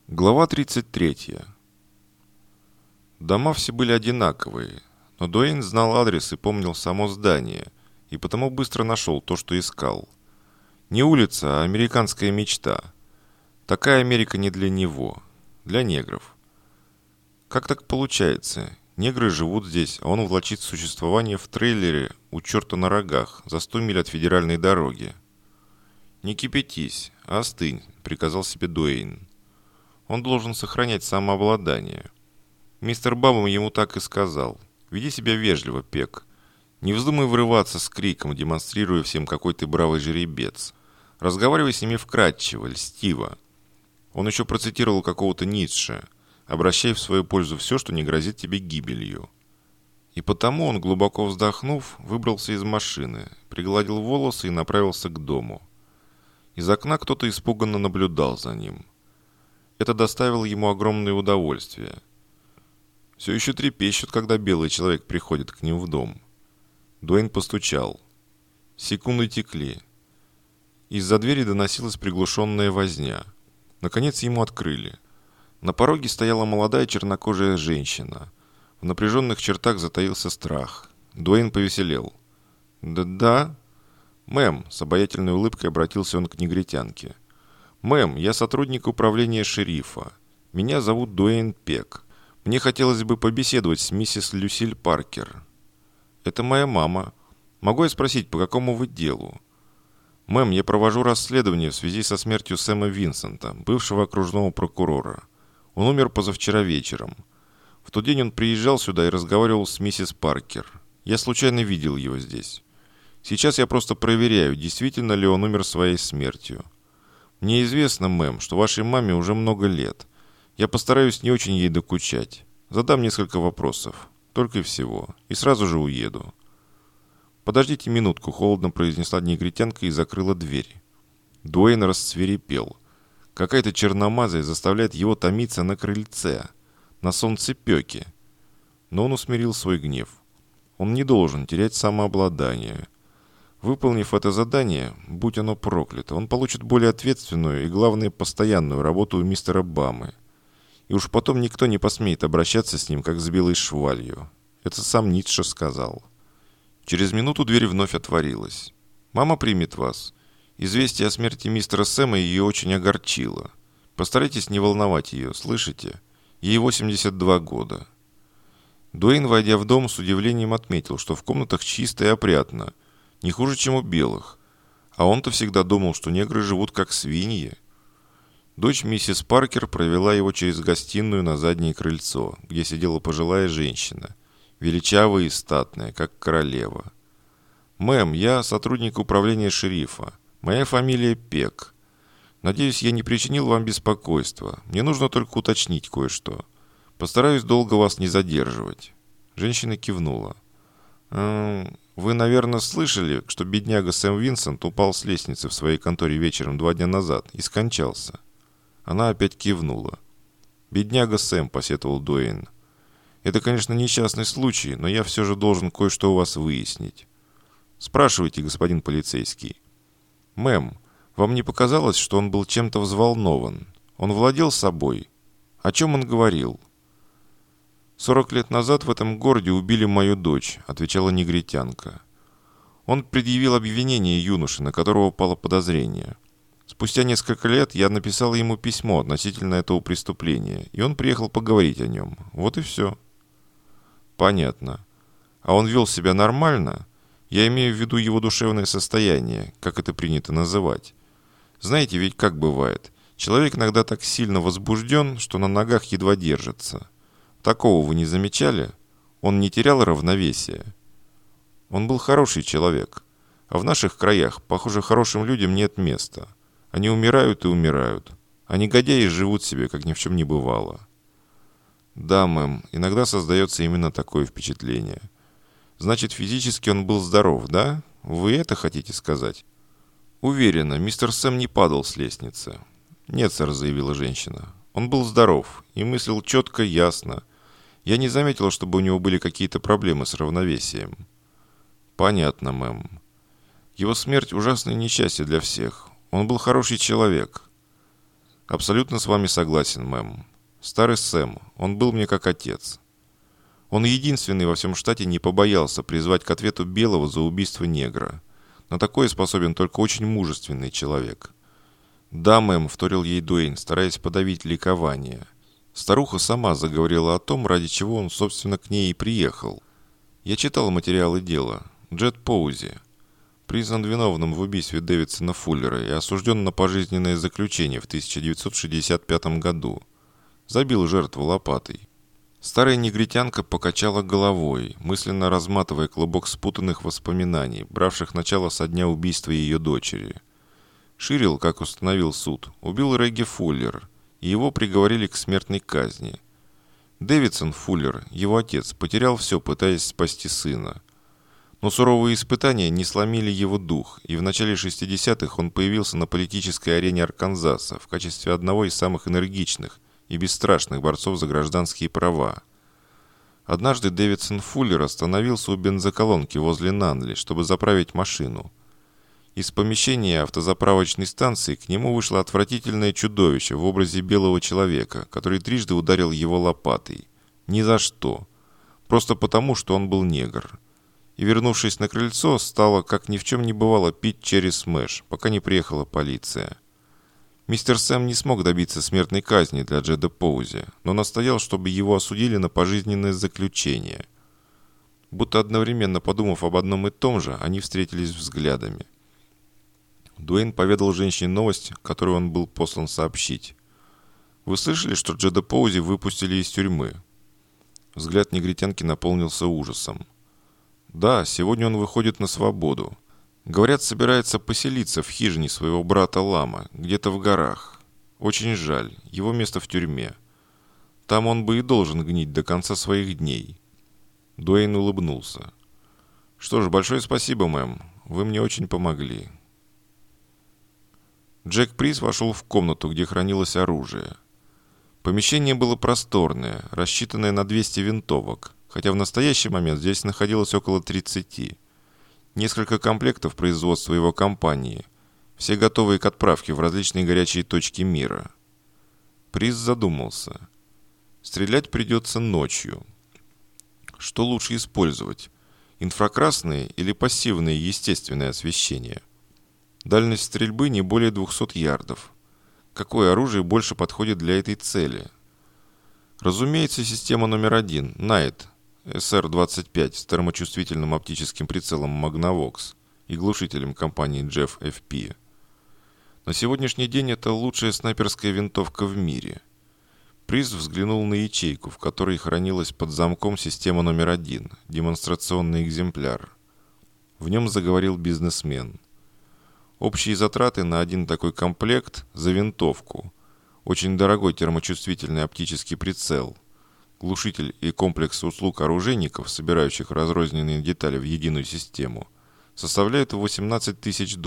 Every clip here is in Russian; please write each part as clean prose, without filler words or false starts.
Глава 33. Дома все были одинаковые, но Дуэйн знал адрес и помнил само здание, и потому быстро нашел то, что искал. Не улица, а американская мечта. Такая Америка не для него, для негров. Как так получается? Негры живут здесь, а он влачит существование в трейлере у черта на рогах, за 100 миль от федеральной дороги. «Не кипятись, а остынь», — приказал себе Дуэйн. Он должен сохранять самообладание. Мистер Бабом ему так и сказал. «Веди себя вежливо, Пек. Не вздумай вырываться с криком, демонстрируя всем, какой ты бравый жеребец. Разговаривай с ними вкратчиво, льстиво». Он еще процитировал какого-то Ницше. «Обращай в свою пользу все, что не грозит тебе гибелью». И потому он, глубоко вздохнув, выбрался из машины, пригладил волосы и направился к дому. Из окна кто-то испуганно наблюдал за ним. Это доставило ему огромное удовольствие. Все еще трепещут, когда белый человек приходит к ним в дом. Дуэйн постучал. Секунды текли. Из-за двери доносилась приглушенная возня. Наконец ему открыли. На пороге стояла молодая чернокожая женщина. В напряженных чертах затаился страх. Дуэйн повеселел. «Да-да?» «Мэм», — с обаятельной улыбкой обратился он к негритянке. «Мэм, я сотрудник управления шерифа. Меня зовут Дуэйн Пек. Мне хотелось бы побеседовать с миссис Люсиль Паркер». «Это моя мама. Могу я спросить, по какому вы делу?» «Мэм, я провожу расследование в связи со смертью Сэма Винсента, бывшего окружного прокурора. Он умер позавчера вечером. В тот день он приезжал сюда и разговаривал с миссис Паркер. Я случайно видел его здесь. Сейчас я просто проверяю, действительно ли он умер своей смертью. Мне известно, мэм, что вашей маме уже много лет. Я постараюсь не очень ей докучать. Задам несколько вопросов. Только и всего. И сразу же уеду». «Подождите минутку», — холодно произнесла негритянка и закрыла дверь. Дуэйн рассвирепел. Какая-то черномазая заставляет его томиться на крыльце, на солнцепеке. Но он усмирил свой гнев. Он не должен терять самообладание. Выполнив это задание, будь оно проклято, он получит более ответственную и, главное, постоянную работу у мистера Бамы. И уж потом никто не посмеет обращаться с ним, как с белой швалью. Это сам Ницше сказал. Через минуту дверь вновь отворилась. «Мама примет вас. Известие о смерти мистера Сэма ее очень огорчило. Постарайтесь не волновать ее, слышите? Ей 82 года». Дуэйн, войдя в дом, с удивлением отметил, что в комнатах чисто и опрятно. Не хуже, чем у белых. А он-то всегда думал, что негры живут как свиньи. Дочь миссис Паркер провела его через гостиную на заднее крыльцо, где сидела пожилая женщина, величавая и статная, как королева. «Мэм, я сотрудник управления шерифа. Моя фамилия Пек. Надеюсь, я не причинил вам беспокойства. Мне нужно только уточнить кое-что. Постараюсь долго вас не задерживать». Женщина кивнула. «Вы, наверное, слышали, что бедняга Сэм Винсент упал с лестницы в своей конторе вечером 2 дня назад и скончался». Она опять кивнула. «Бедняга Сэм», — посетовал Дуэйн. «Это, конечно, несчастный случай, но я все же должен кое-что у вас выяснить. Спрашивайте, господин полицейский». «Мэм, вам не показалось, что он был чем-то взволнован? Он владел собой? О чем он говорил?» 40 лет назад в этом городе убили мою дочь», — отвечала негритянка. Он предъявил обвинение юноше, на которого пало подозрение. Спустя несколько лет я написал ему письмо относительно этого преступления, и он приехал поговорить о нем. Вот и все. «Понятно. А он вел себя нормально? Я имею в виду его душевное состояние, как это принято называть. Знаете, ведь как бывает. Человек иногда так сильно возбужден, что на ногах едва держится. Такого вы не замечали? Он не терял равновесия. Он был хороший человек. А в наших краях, похоже, хорошим людям нет места. Они умирают и умирают. А негодяи живут себе, как ни в чем не бывало». «Да, мэм, иногда создается именно такое впечатление. Значит, физически он был здоров, да? Вы это хотите сказать?» «Уверена, мистер Сэм не падал с лестницы». «Нет, сэр», — заявила женщина. «Он был здоров и мыслил четко, ясно. Я не заметила, чтобы у него были какие-то проблемы с равновесием». «Понятно, мэм. Его смерть — ужасное несчастье для всех. Он был хороший человек». «Абсолютно с вами согласен, мэм. Старый Сэм, он был мне как отец. Он единственный во всем штате не побоялся призвать к ответу белого за убийство негра. На такое способен только очень мужественный человек». «Да, мэм», — вторил ей Дуэйн, стараясь подавить ликование. Старуха сама заговорила о том, ради чего он, собственно, к ней и приехал. «Я читал материалы дела. Джет Поузи признан виновным в убийстве Дэвидсона Фуллера и осужден на пожизненное заключение в 1965 году. Забил жертву лопатой». Старая негритянка покачала головой, мысленно разматывая клубок спутанных воспоминаний, бравших начало со дня убийства ее дочери. Ширилл, как установил суд, убил Регги Фуллер, и его приговорили к смертной казни. Дэвидсон Фуллер, его отец, потерял все, пытаясь спасти сына. Но суровые испытания не сломили его дух, и в начале 60-х он появился на политической арене Арканзаса в качестве одного из самых энергичных и бесстрашных борцов за гражданские права. Однажды Дэвидсон Фуллер остановился у бензоколонки возле Нанли, чтобы заправить машину. Из помещения автозаправочной станции к нему вышло отвратительное чудовище в образе белого человека, который трижды ударил его лопатой. Ни за что. Просто потому, что он был негр. И, вернувшись на крыльцо, стала, как ни в чем не бывало, пить черри смэш, пока не приехала полиция. Мистер Сэм не смог добиться смертной казни для Джеда Поузи, но настоял, чтобы его осудили на пожизненное заключение. Будто одновременно подумав об одном и том же, они встретились взглядами. Дуэйн поведал женщине новость, которую он был послан сообщить. «Вы слышали, что Джеда Поузи выпустили из тюрьмы?» Взгляд негритянки наполнился ужасом. «Да, сегодня он выходит на свободу. Говорят, собирается поселиться в хижине своего брата Лама, где-то в горах. Очень жаль, его место в тюрьме. Там он бы и должен гнить до конца своих дней». Дуэйн улыбнулся. «Что ж, большое спасибо, мэм. Вы мне очень помогли». Джек Приз вошел в комнату, где хранилось оружие. Помещение было просторное, рассчитанное на 200 винтовок, хотя в настоящий момент здесь находилось около 30. Несколько комплектов производства его компании, все готовые к отправке в различные горячие точки мира. Приз задумался. Стрелять придется ночью. Что лучше использовать? Инфракрасное или пассивное естественное освещение? Дальность стрельбы не более 200 ярдов. Какое оружие больше подходит для этой цели? Разумеется, система номер 1, Найт, SR-25 с термочувствительным оптическим прицелом Magnavox и глушителем компании Jeff FP. На сегодняшний день это лучшая снайперская винтовка в мире. Приз взглянул на ячейку, в которой хранилась под замком система номер 1, демонстрационный экземпляр. В нем заговорил бизнесмен. Общие затраты на один такой комплект за винтовку, очень дорогой термочувствительный оптический прицел, глушитель и комплекс услуг оружейников, собирающих разрозненные детали в единую систему, составляют $18 тысяч.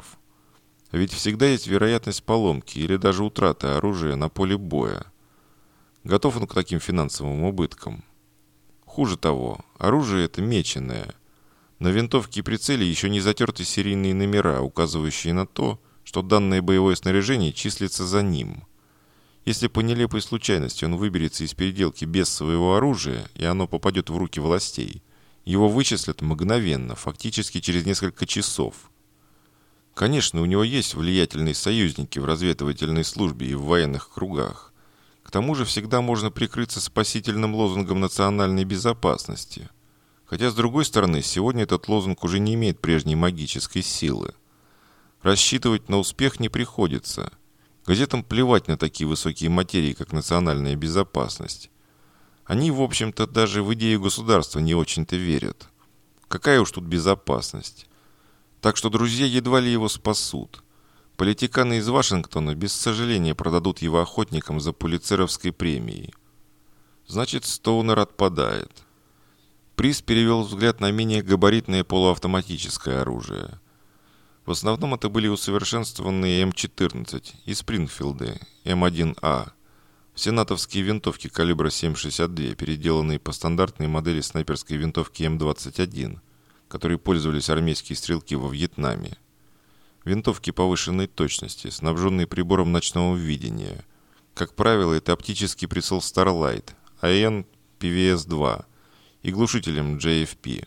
Ведь всегда есть вероятность поломки или даже утраты оружия на поле боя. Готов он к таким финансовым убыткам? Хуже того, оружие это меченое. На винтовке и прицеле еще не затерты серийные номера, указывающие на то, что данное боевое снаряжение числится за ним. Если по нелепой случайности он выберется из переделки без своего оружия, и оно попадет в руки властей, его вычислят мгновенно, фактически через несколько часов. Конечно, у него есть влиятельные союзники в разведывательной службе и в военных кругах. К тому же всегда можно прикрыться спасительным лозунгом национальной безопасности. Хотя, с другой стороны, сегодня этот лозунг уже не имеет прежней магической силы. Рассчитывать на успех не приходится. Газетам плевать на такие высокие материи, как национальная безопасность. Они, в общем-то, даже в идею государства не очень-то верят. Какая уж тут безопасность. Так что друзья едва ли его спасут. Политиканы из Вашингтона без сожаления продадут его охотникам за Пулитцеровской премией. Значит, Стоунер отпадает. Приз перевел взгляд на менее габаритное полуавтоматическое оружие. В основном это были усовершенствованные М14 и Спрингфилды М1А, все натовские винтовки калибра 7,62, переделанные по стандартной модели снайперской винтовки М21, которой пользовались армейские стрелки во Вьетнаме. Винтовки повышенной точности, снабженные прибором ночного видения. Как правило, это оптический прицел Starlight, AN PVS-2 и глушителем JFP.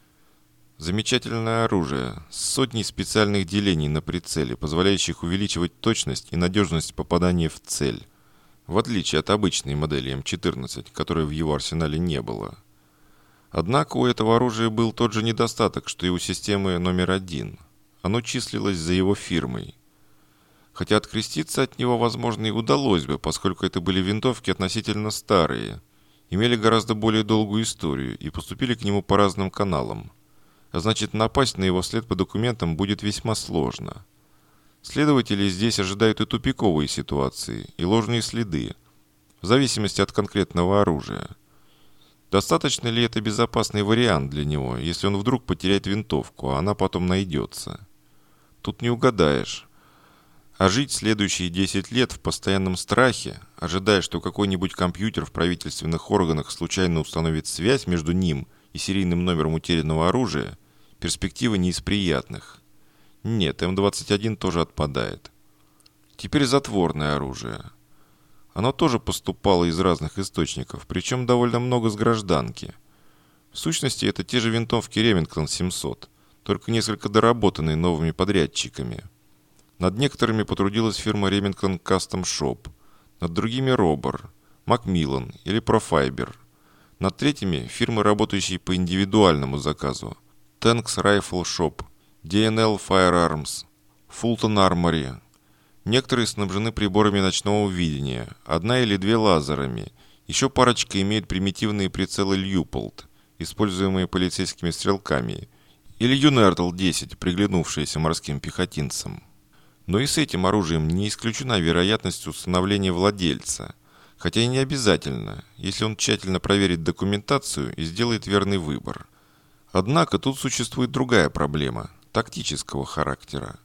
Замечательное оружие с сотней специальных делений на прицеле, позволяющих увеличивать точность и надежность попадания в цель, в отличие от обычной модели М14, которой в его арсенале не было. Однако у этого оружия был тот же недостаток, что и у системы номер 1. Оно числилось за его фирмой. Хотя откреститься от него, возможно, и удалось бы, поскольку это были винтовки относительно старые, имели гораздо более долгую историю и поступили к нему по разным каналам. А значит, напасть на его след по документам будет весьма сложно. Следователи здесь ожидают и тупиковые ситуации, и ложные следы, в зависимости от конкретного оружия. Достаточно ли это безопасный вариант для него, если он вдруг потеряет винтовку, а она потом найдется? Тут не угадаешь. А жить следующие 10 лет в постоянном страхе, ожидая, что какой-нибудь компьютер в правительственных органах случайно установит связь между ним и серийным номером утерянного оружия, перспектива не из приятных. Нет, М21 тоже отпадает. Теперь затворное оружие. Оно тоже поступало из разных источников, причем довольно много с гражданки. В сущности, это те же винтовки Remington 700, только несколько доработанные новыми подрядчиками. Над некоторыми потрудилась фирма Remington Custom Shop, над другими Robur, Macmillan или Profiber. Над третьими фирмы, работающие по индивидуальному заказу. Tanks Rifle Shop, D&L Firearms, Fulton Armory. Некоторые снабжены приборами ночного видения, одна или две лазерами. Еще парочка имеет примитивные прицелы Leupold, используемые полицейскими стрелками, или Unertl 10, приглянувшиеся морским пехотинцам. Но и с этим оружием не исключена вероятность установления владельца, хотя и не обязательно, если он тщательно проверит документацию и сделает верный выбор. Однако тут существует другая проблема, тактического характера.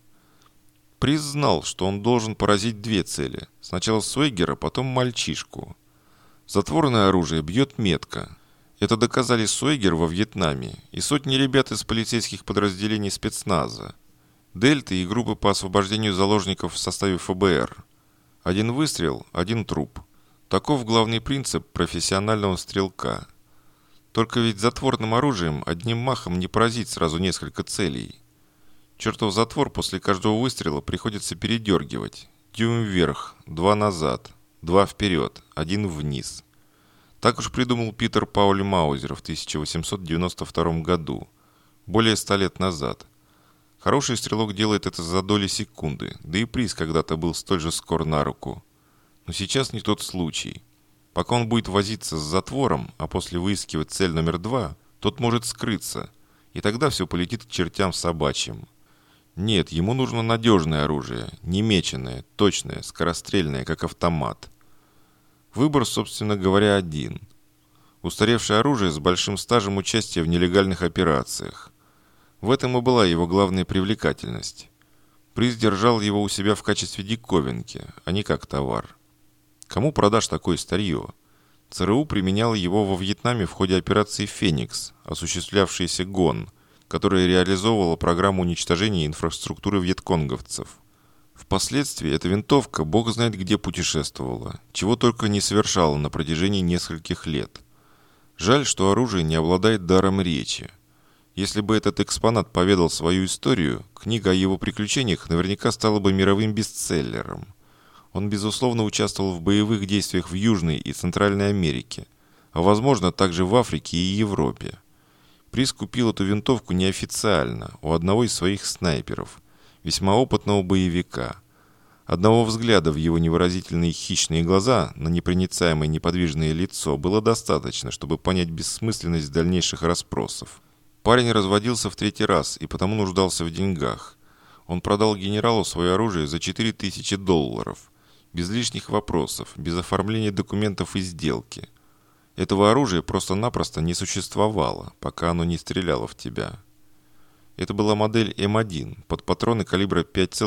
Приз знал, что он должен поразить две цели. Сначала Сойгера, потом мальчишку. Затворное оружие бьет метко. Это доказали Сойгер во Вьетнаме и сотни ребят из полицейских подразделений спецназа, Дельты и группы по освобождению заложников в составе ФБР. Один выстрел, один труп. Таков главный принцип профессионального стрелка. Только ведь затворным оружием одним махом не поразить сразу несколько целей. Чертов затвор после каждого выстрела приходится передергивать. Дюйм вверх, 2 назад, 2 вперед, 1 вниз. Так уж придумал Питер Паули Маузер в 1892 году, более 100 лет назад. Хороший стрелок делает это за доли секунды, да и приз когда-то был столь же скор на руку. Но сейчас не тот случай. Пока он будет возиться с затвором, а после выискивать цель номер 2, тот может скрыться, и тогда все полетит к чертям собачьим. Нет, ему нужно надежное оружие, не меченое, точное, скорострельное, как автомат. Выбор, собственно говоря, один. Устаревшее оружие с большим стажем участия в нелегальных операциях. В этом и была его главная привлекательность. Приз держал его у себя в качестве диковинки, а не как товар. Кому продашь такое старье? ЦРУ применял его во Вьетнаме в ходе операции «Феникс», осуществлявшейся ГОН, которая реализовывала программу уничтожения инфраструктуры вьетконговцев. Впоследствии эта винтовка бог знает где путешествовала, чего только не совершала на протяжении нескольких лет. Жаль, что оружие не обладает даром речи. Если бы этот экспонат поведал свою историю, книга о его приключениях наверняка стала бы мировым бестселлером. Он, безусловно, участвовал в боевых действиях в Южной и Центральной Америке, а, возможно, также в Африке и Европе. Приз купил эту винтовку неофициально у одного из своих снайперов, весьма опытного боевика. Одного взгляда в его невыразительные хищные глаза на непроницаемое неподвижное лицо было достаточно, чтобы понять бессмысленность дальнейших расспросов. Парень разводился в 3-й раз и потому нуждался в деньгах. Он продал генералу свое оружие за $4000, без лишних вопросов, без оформления документов и сделки. Этого оружия просто-напросто не существовало, пока оно не стреляло в тебя. Это была модель М1 под патроны калибра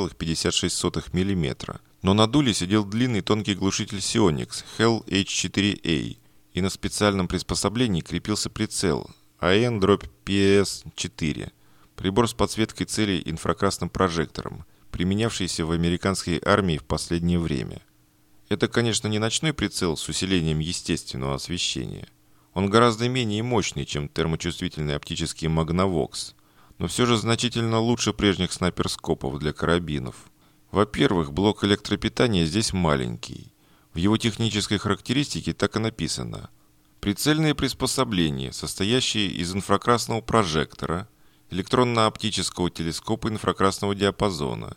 5,56 мм, но на дуле сидел длинный тонкий глушитель Sionix Hell H4A, и на специальном приспособлении крепился прицел AN-PS4, прибор с подсветкой целей инфракрасным прожектором, применявшийся в американской армии в последнее время. Это, конечно, не ночной прицел с усилением естественного освещения. Он гораздо менее мощный, чем термочувствительный оптический Magnavox, но все же значительно лучше прежних снайперскопов для карабинов. Во-первых, блок электропитания здесь маленький. В его технической характеристике так и написано: прицельные приспособления, состоящие из инфракрасного прожектора, электронно-оптического телескопа инфракрасного диапазона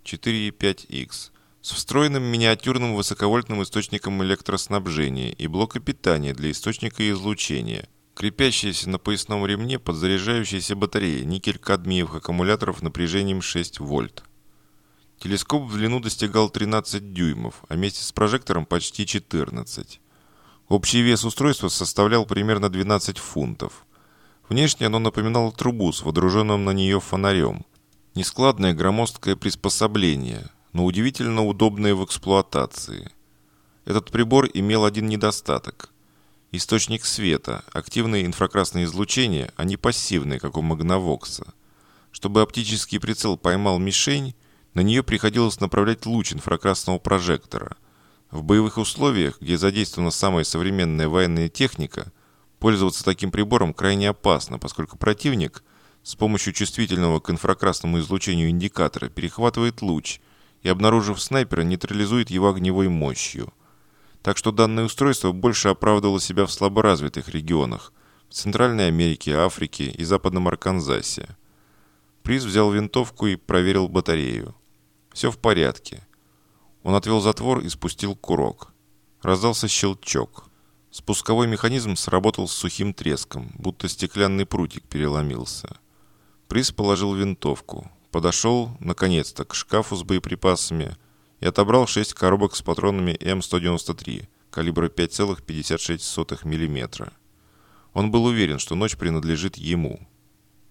4,5Х с встроенным миниатюрным высоковольтным источником электроснабжения и блока питания для источника излучения, крепящиеся на поясном ремне подзаряжающаяся батарея никель-кадмиевых аккумуляторов напряжением 6 вольт. Телескоп в длину достигал 13 дюймов, а вместе с прожектором почти 14. Общий вес устройства составлял примерно 12 фунтов. Внешне оно напоминало трубу с водруженным на нее фонарем. Нескладное громоздкое приспособление, но удивительно удобное в эксплуатации. Этот прибор имел один недостаток. Источник света, активное инфракрасное излучение, а не пассивное, как у Magnavox. Чтобы оптический прицел поймал мишень, на нее приходилось направлять луч инфракрасного прожектора. В боевых условиях, где задействована самая современная военная техника, пользоваться таким прибором крайне опасно, поскольку противник с помощью чувствительного к инфракрасному излучению индикатора перехватывает луч и, обнаружив снайпера, нейтрализует его огневой мощью. Так что данное устройство больше оправдывало себя в слаборазвитых регионах – в Центральной Америке, Африке и Западном Арканзасе. Приз взял винтовку и проверил батарею. Все в порядке. Он отвел затвор и спустил курок. Раздался щелчок. Спусковой механизм сработал с сухим треском, будто стеклянный прутик переломился. Приз положил винтовку. Подошел, наконец-то, к шкафу с боеприпасами и отобрал 6 коробок с патронами М193 калибра 5,56 мм. Он был уверен, что ночь принадлежит ему.